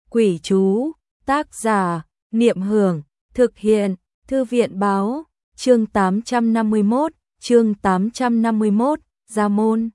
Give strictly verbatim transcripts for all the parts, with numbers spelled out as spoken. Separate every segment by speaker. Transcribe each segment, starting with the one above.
Speaker 1: Quỷ chú, tác giả, Niệm Hưởng, thực hiện, Thư viện báo, chương tám trăm năm mươi mốt, chương tám trăm năm mươi mốt, Gia môn.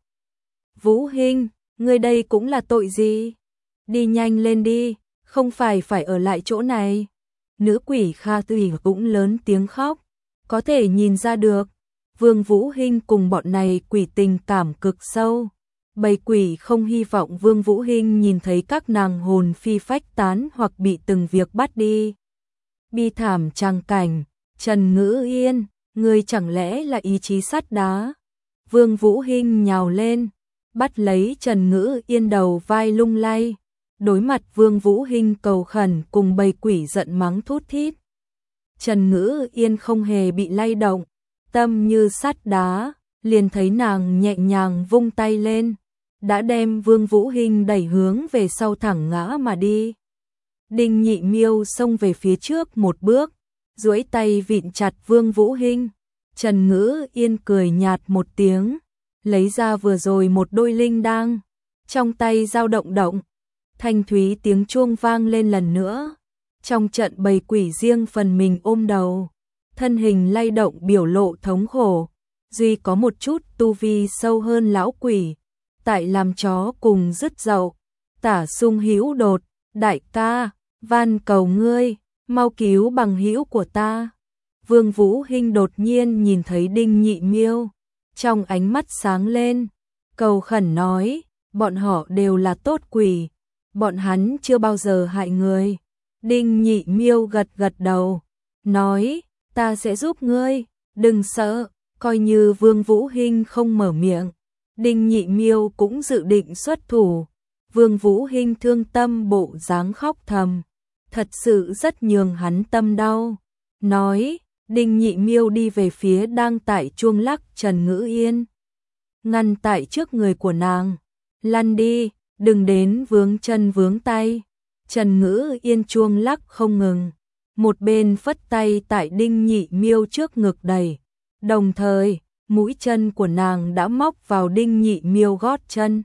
Speaker 1: Vũ Hinh, ngươi đây cũng là tội gì? Đi nhanh lên đi, không phải phải ở lại chỗ này. Nữ quỷ Kha Tùy cũng lớn tiếng khóc, có thể nhìn ra được, Vương Vũ Hinh cùng bọn này quỷ tình cảm cực sâu. Bầy quỷ không hy vọng Vương Vũ Hinh nhìn thấy các nàng hồn phi phách tán hoặc bị từng việc bắt đi. Bi thảm tràng cảnh, Trần Ngữ Yên, ngươi chẳng lẽ là ý chí sắt đá? Vương Vũ Hinh nhào lên, bắt lấy Trần Ngữ Yên đầu vai lung lay. Đối mặt Vương Vũ Hinh cầu khẩn cùng bầy quỷ giận mắng thút thít. Trần Ngữ Yên không hề bị lay động, tâm như sắt đá, liền thấy nàng nhẹ nhàng vung tay lên, đã đem Vương Vũ Hinh đẩy hướng về sau thẳng ngã mà đi. Đinh Nhị Miêu xông về phía trước một bước, duỗi tay vịn chặt Vương Vũ Hinh. Trần Ngữ Yên cười nhạt một tiếng, lấy ra vừa rồi một đôi linh đăng, trong tay dao động động, thanh thúy tiếng chuông vang lên lần nữa. Trong trận bầy quỷ riêng phần mình ôm đầu, thân hình lay động biểu lộ thống khổ, duy có một chút tu vi sâu hơn lão quỷ, tại làm chó cùng dứt dậu. Tả Sung Hữu đột, đại ca, van cầu ngươi, mau cứu bằng hữu của ta. Vương Vũ Hinh đột nhiên nhìn thấy Đinh Nhị Miêu, trong ánh mắt sáng lên, cầu khẩn nói, bọn họ đều là tốt quỷ, bọn hắn chưa bao giờ hại người. Đinh Nhị Miêu gật gật đầu, nói, ta sẽ giúp ngươi, đừng sợ. Coi như Vương Vũ Hinh không mở miệng, Đinh Nhị Miêu cũng dự định xuất thủ. Vương Vũ Hinh thương tâm bộ dáng khóc thầm, thật sự rất nhường hắn tâm đau. Nói, Đinh Nhị Miêu đi về phía đang tại chuông lắc Trần Ngữ Yên, ngăn tại trước người của nàng, lăn đi, đừng đến vướng chân vướng tay. Trần Ngữ Yên chuông lắc không ngừng, một bên phất tay tại Đinh Nhị Miêu trước ngực đẩy, đồng thời mũi chân của nàng đã móc vào Đinh Nhị Miêu gót chân.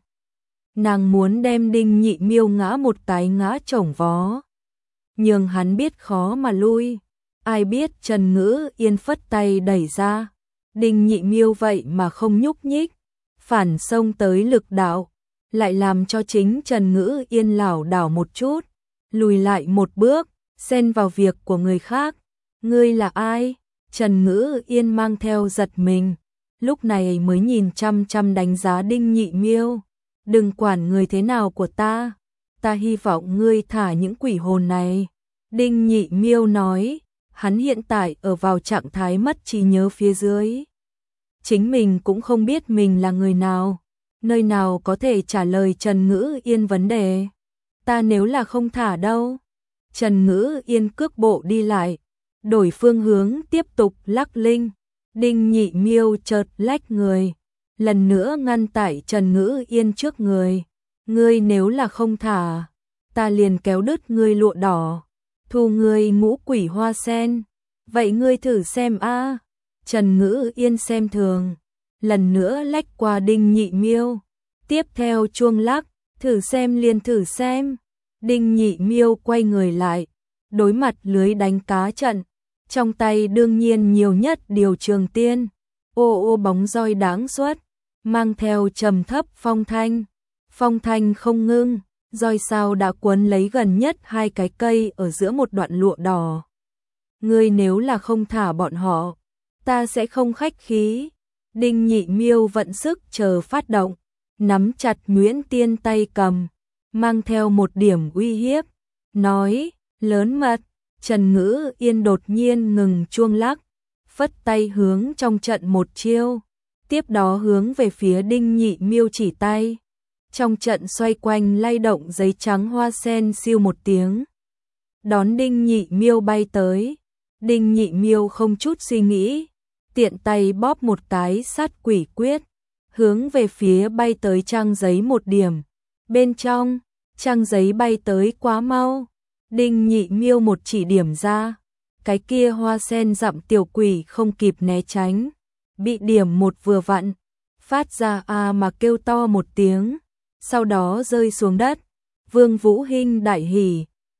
Speaker 1: Nàng muốn đem Đinh Nhị Miêu ngã một cái ngã chổng vó, nhưng hắn biết khó mà lui. Ai biết Trần Ngữ Yên phất tay đẩy ra, Đinh Nhị Miêu vậy mà không nhúc nhích, phản xông tới lực đạo, lại làm cho chính Trần Ngữ Yên lảo đảo một chút, lùi lại một bước, xen vào việc của người khác. Ngươi là ai? Trần Ngữ Yên mang theo giật mình, lúc này mới nhìn chăm chăm đánh giá Đinh Nhị Miêu. Đừng quản người thế nào của ta, ta hy vọng ngươi thả những quỷ hồn này. Đinh Nhị Miêu nói, hắn hiện tại ở vào trạng thái mất trí nhớ phía dưới. Chính mình cũng không biết mình là người nào, nơi nào có thể trả lời Trần Ngữ Yên vấn đề. Ta nếu là không thả đâu. Trần Ngữ Yên cước bộ đi lại, đổi phương hướng tiếp tục lắc linh. Đinh Nhị Miêu chợt lách người, lần nữa ngăn tại Trần Ngữ Yên trước người. Ngươi nếu là không thả, ta liền kéo đứt ngươi lụa đỏ, thu ngươi ngũ quỷ hoa sen. Vậy ngươi thử xem a. Trần Ngữ Yên xem thường, lần nữa lách qua Đinh Nhị Miêu, tiếp theo chuông lắc, thử xem liền thử xem. Đinh Nhị Miêu quay người lại, đối mặt lưới đánh cá trận, trong tay đương nhiên nhiều nhất điều trường tiên, ô ô bóng roi đáng xuất, mang theo trầm thấp phong thanh. Phong thanh không ngưng, roi sao đã quấn lấy gần nhất hai cái cây ở giữa một đoạn lụa đỏ. Ngươi nếu là không thả bọn họ, ta sẽ không khách khí. Đinh Nhị Miêu vận sức chờ phát động, nắm chặt Nguyễn Tiên tay cầm, mang theo một điểm uy hiếp, nói, lớn mật. Trần Ngữ Yên đột nhiên ngừng chuông lắc, phất tay hướng trong trận một chiêu, tiếp đó hướng về phía Đinh Nhị Miêu chỉ tay. Trong trận xoay quanh lay động giấy trắng hoa sen siêu một tiếng, đón Đinh Nhị Miêu bay tới. Đinh Nhị Miêu không chút suy nghĩ, tiện tay bóp một cái sát quỷ quyết, hướng về phía bay tới trang giấy một điểm. Bên trong, trang giấy bay tới quá mau, Đinh Nhị Miêu một chỉ điểm ra, cái kia hoa sen dặm tiểu quỷ không kịp né tránh, bị điểm một vừa vặn, phát ra a mà kêu to một tiếng, sau đó rơi xuống đất. Vương Vũ Hinh đại hỉ,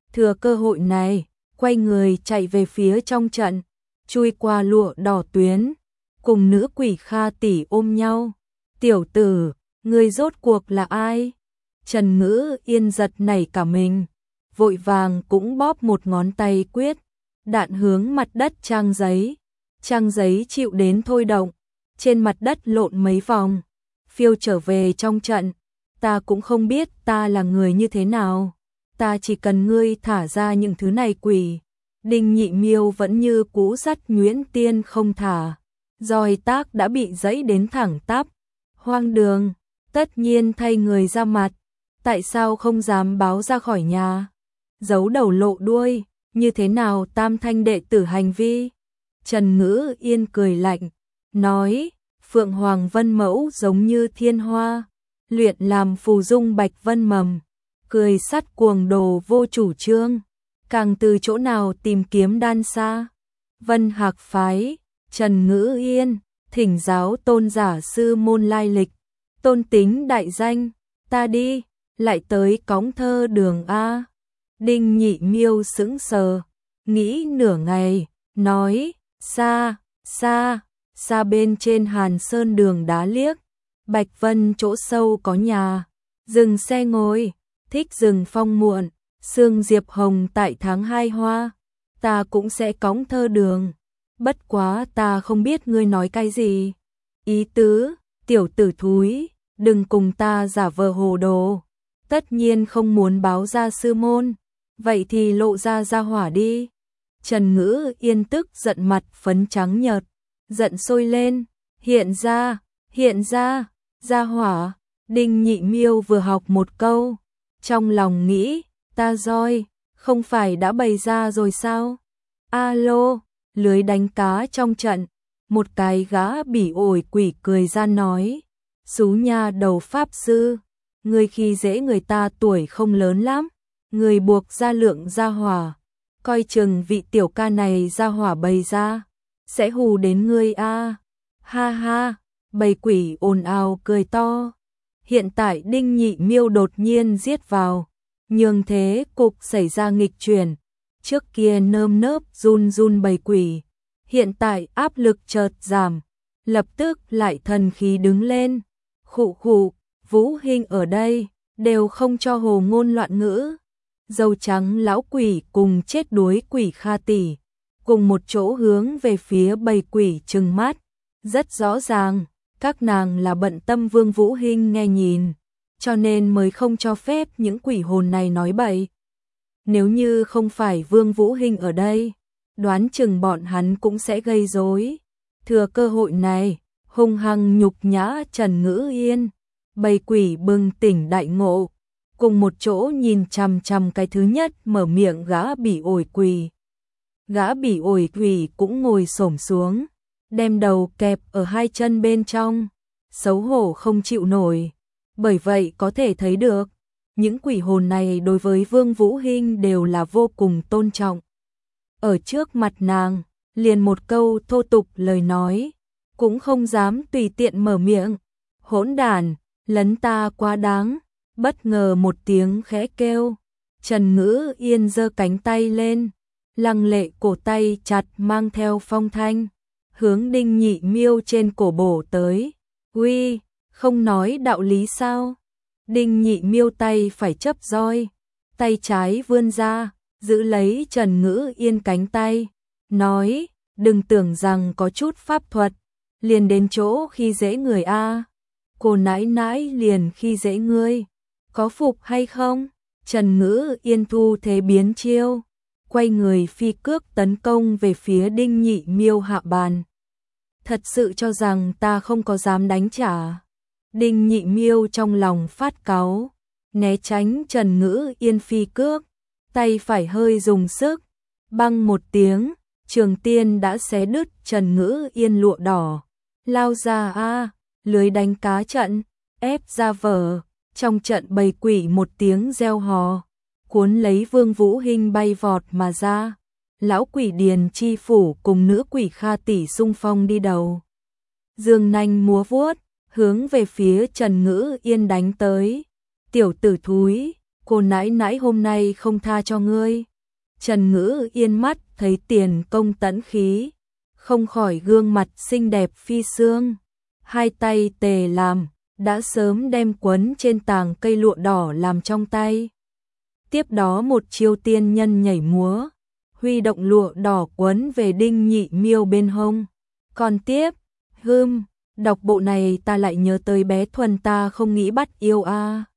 Speaker 1: Thừa cơ hội này, quay người chạy về phía trong trận, chui qua lụa đỏ tuyến, cùng nữ quỷ Kha tỷ ôm nhau. Tiểu tử, ngươi rốt cuộc là ai? Trần Ngữ Yên giật nảy cả mình, vội vàng cũng bóp một ngón tay quyết, đạn hướng mặt đất trang giấy. Trang giấy chịu đến thôi động, trên mặt đất lộn mấy vòng, phiêu trở về trong trận. Ta cũng không biết ta là người như thế nào, ta chỉ cần ngươi thả ra những thứ này quỷ. Đinh Nhị Miêu vẫn như cũ dắt Nguyễn Tiên không thả, roi tác đã bị giẫy đến thẳng tắp. Hoang đường, tất nhiên thay người ra mặt, tại sao không dám báo ra khỏi nhà? Giấu đầu lộ đuôi, như thế nào tam thanh đệ tử hành vi? Trần Ngữ Yên cười lạnh, nói, Phượng Hoàng Vân Mẫu giống như thiên hoa, luyện làm phù dung bạch vân mầm, cười sắt cuồng đồ vô chủ trương, càng từ chỗ nào tìm kiếm đan xa. Vân Hạc phái, Trần Ngữ Yên, thỉnh giáo tôn giả sư môn lai lịch, tôn tính đại danh, ta đi, lại tới cõng thơ đường A. Đinh Nhị Miêu sững sờ, nghĩ nửa ngày, nói, xa, xa, xa bên trên Hàn Sơn đường đá liếc, Bạch Vân chỗ sâu có nhà, dừng xe ngồi, thích rừng phong muộn, sương diệp hồng tại tháng hai hoa, ta cũng sẽ cõng thơ đường, bất quá ta không biết ngươi nói cái gì. Ý tứ, tiểu tử thúi, đừng cùng ta giả vờ hồ đồ, tất nhiên không muốn báo ra sư môn, vậy thì lộ ra ra hỏa đi. Trần Ngữ Yên tức giận mặt phấn trắng nhợt, giận sôi lên, hiện ra, hiện ra, ra hỏa. Đinh Nhị Miêu vừa học một câu, trong lòng nghĩ, ta roi, không phải đã bày ra rồi sao? Alo, lưới đánh cá trong trận, một cái gã bỉ ổi quỷ cười ra nói, xú nha đầu pháp sư, người khi dễ người ta tuổi không lớn lắm, người buộc ra lượng ra hỏa, coi chừng vị tiểu ca này ra hỏa bày ra, sẽ hù đến ngươi a. Ha ha, bầy quỷ ồn ào cười to. Hiện tại Đinh Nhị Miêu đột nhiên giết vào, nhường thế cục xảy ra nghịch chuyển, trước kia nơm nớp run run bầy quỷ, hiện tại áp lực chợt giảm, lập tức lại thần khí đứng lên. Khụ khụ, Vũ Hinh ở đây, đều không cho hồ ngôn loạn ngữ. Dâu trắng lão quỷ cùng chết đuối quỷ Kha tỷ, cùng một chỗ hướng về phía bầy quỷ trừng mắt, rất rõ ràng, các nàng là bận tâm Vương Vũ Hinh nghe nhìn, cho nên mới không cho phép những quỷ hồn này nói bậy. Nếu như không phải Vương Vũ Hinh ở đây, đoán chừng bọn hắn cũng sẽ gây rối. Thừa cơ hội này, hung hăng nhục nhã Trần Ngữ Yên, bầy quỷ bừng tỉnh đại ngộ, cùng một chỗ nhìn chằm chằm cái thứ nhất mở miệng gã bỉ ổi quỷ. Gã bỉ ổi quỷ cũng ngồi xổm xuống, đem đầu kẹp ở hai chân bên trong, xấu hổ không chịu nổi. Bởi vậy có thể thấy được, những quỷ hồn này đối với Vương Vũ Hinh đều là vô cùng tôn trọng. Ở trước mặt nàng, liền một câu thô tục lời nói, cũng không dám tùy tiện mở miệng. Hỗn đản, lấn ta quá đáng. Bất ngờ một tiếng khẽ kêu, Trần Ngữ Yên giơ cánh tay lên, lăng lệ cổ tay chặt mang theo phong thanh, hướng Đinh Nhị Miêu trên cổ bổ tới. Uy, không nói đạo lý sao? Đinh Nhị Miêu tay phải chấp roi, tay trái vươn ra, giữ lấy Trần Ngữ Yên cánh tay, nói, đừng tưởng rằng có chút pháp thuật, liền đến chỗ khi dễ người a. Cô nãi nãi liền khi dễ ngươi, có phục hay không? Trần Ngữ Yên thu thế biến chiêu, quay người phi cước tấn công về phía Đinh Nhị Miêu hạ bàn. Thật sự cho rằng ta không có dám đánh trả. Đinh Nhị Miêu trong lòng phát cáu, né tránh Trần Ngữ Yên phi cước, tay phải hơi dùng sức, băng một tiếng, trường tiên đã xé đứt Trần Ngữ Yên lụa đỏ. Lao ra a, lưới đánh cá trận, ép ra vở, trong trận bầy quỷ một tiếng reo hò, cuốn lấy Vương Vũ Hinh bay vọt mà ra. Lão quỷ Điền Chi Phủ cùng nữ quỷ Kha tỷ xung phong đi đầu, dương nanh múa vuốt, hướng về phía Trần Ngữ Yên đánh tới. Tiểu tử thúi, cô nãi nãi hôm nay không tha cho ngươi. Trần Ngữ Yên mắt thấy Tiền Công tẫn khí, không khỏi gương mặt xinh đẹp phi xương, hai tay tề làm, đã sớm đem quấn trên tàng cây lụa đỏ làm trong tay. Tiếp đó một chiêu tiên nhân nhảy múa, huy động lụa đỏ quấn về Đinh Nhị Miêu bên hông. Còn tiếp, hưm, đọc bộ này ta lại nhớ tới bé Thuần ta không nghĩ bắt yêu a.